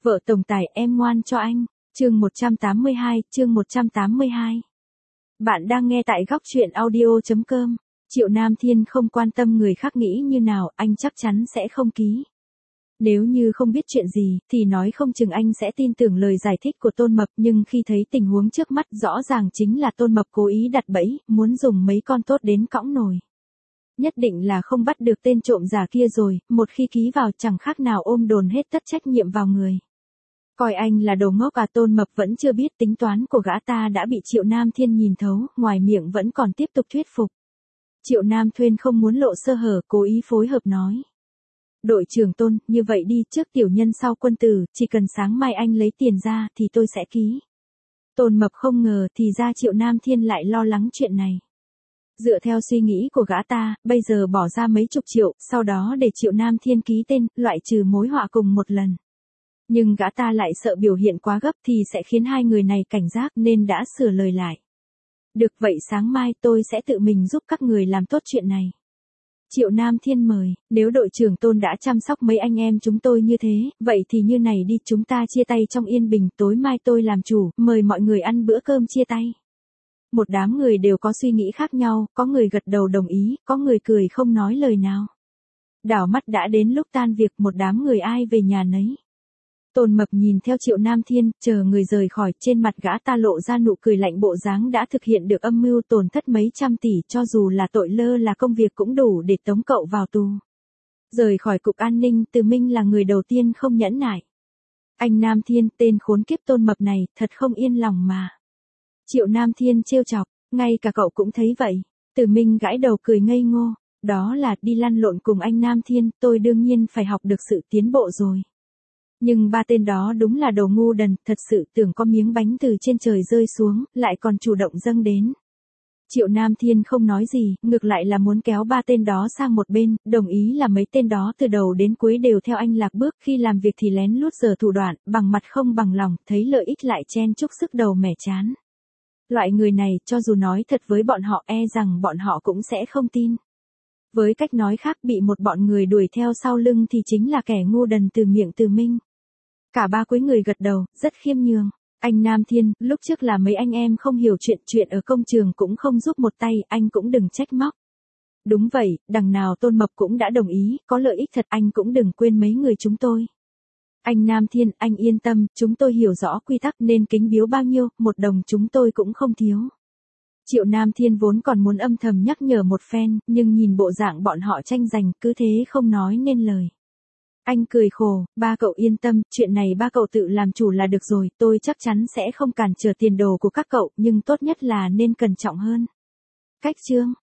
Vợ tổng tài em ngoan cho anh. Chương 182. Bạn đang nghe tại góc truyện audio.com. Triệu Nam Thiên không quan tâm người khác nghĩ như nào, anh chắc chắn sẽ không ký. Nếu như không biết chuyện gì, thì nói không chừng anh sẽ tin tưởng lời giải thích của Tôn Mập, nhưng khi thấy tình huống trước mắt rõ ràng chính là Tôn Mập cố ý đặt bẫy, muốn dùng mấy con tốt đến cõng nồi. Nhất định là không bắt được tên trộm giả kia rồi, một khi ký vào chẳng khác nào ôm đồn hết tất trách nhiệm vào người. Coi anh là đồ ngốc à? Tôn Mập vẫn chưa biết tính toán của gã ta đã bị Triệu Nam Thiên nhìn thấu, ngoài miệng vẫn còn tiếp tục thuyết phục. Triệu Nam Thuyên không muốn lộ sơ hở, cố ý phối hợp nói. Đội trưởng Tôn, như vậy đi, trước tiểu nhân sau quân tử, chỉ cần sáng mai anh lấy tiền ra thì tôi sẽ ký. Tôn Mập không ngờ thì ra Triệu Nam Thiên lại lo lắng chuyện này. Dựa theo suy nghĩ của gã ta, bây giờ bỏ ra mấy chục triệu, sau đó để Triệu Nam Thiên ký tên, loại trừ mối họa cùng một lần. Nhưng gã ta lại sợ biểu hiện quá gấp thì sẽ khiến hai người này cảnh giác nên đã sửa lời lại. Được vậy sáng mai tôi sẽ tự mình giúp các người làm tốt chuyện này. Triệu Nam Thiên mời, nếu đội trưởng Tôn đã chăm sóc mấy anh em chúng tôi như thế, vậy thì như này đi, chúng ta chia tay trong yên bình, tối mai tôi làm chủ, mời mọi người ăn bữa cơm chia tay. Một đám người đều có suy nghĩ khác nhau, có người gật đầu đồng ý, có người cười không nói lời nào. Đảo mắt đã đến lúc tan việc, một đám người ai về nhà nấy. Tôn Mập nhìn theo Triệu Nam Thiên, chờ người rời khỏi, trên mặt gã ta lộ ra nụ cười lạnh, bộ dáng đã thực hiện được âm mưu tổn thất mấy trăm tỷ, cho dù là tội lơ là công việc cũng đủ để tống cậu vào tù. Rời khỏi cục an ninh, Từ Minh là người đầu tiên không nhẫn nại. Anh Nam Thiên, tên khốn kiếp Tôn Mập này, thật không yên lòng mà. Triệu Nam Thiên trêu chọc, ngay cả cậu cũng thấy vậy. Từ Minh gãi đầu cười ngây ngô, đó là đi lăn lộn cùng anh Nam Thiên, tôi đương nhiên phải học được sự tiến bộ rồi. Nhưng ba tên đó đúng là đồ ngu đần, thật sự tưởng có miếng bánh từ trên trời rơi xuống, lại còn chủ động dâng đến. Triệu Nam Thiên không nói gì, ngược lại là muốn kéo ba tên đó sang một bên, đồng ý là mấy tên đó từ đầu đến cuối đều theo anh lạc bước, khi làm việc thì lén lút giở thủ đoạn, bằng mặt không bằng lòng, thấy lợi ích lại chen chúc sức đầu mẻ chán. Loại người này, cho dù nói thật với bọn họ e rằng bọn họ cũng sẽ không tin. Với cách nói khác, bị một bọn người đuổi theo sau lưng thì chính là kẻ ngu đần từ miệng Từ Minh. Cả ba quý người gật đầu, rất khiêm nhường. Anh Nam Thiên, lúc trước là mấy anh em không hiểu chuyện ở công trường cũng không giúp một tay, anh cũng đừng trách móc. Đúng vậy, đằng nào Tôn Mập cũng đã đồng ý, có lợi ích thật, anh cũng đừng quên mấy người chúng tôi. Anh Nam Thiên, anh yên tâm, chúng tôi hiểu rõ quy tắc nên kính biếu bao nhiêu, một đồng chúng tôi cũng không thiếu. Triệu Nam Thiên vốn còn muốn âm thầm nhắc nhở một phen, nhưng nhìn bộ dạng bọn họ tranh giành, cứ thế không nói nên lời. Anh cười khổ, ba cậu yên tâm, chuyện này ba cậu tự làm chủ là được rồi, tôi chắc chắn sẽ không cản trở tiền đồ của các cậu, nhưng tốt nhất là nên cẩn trọng hơn. Cách chương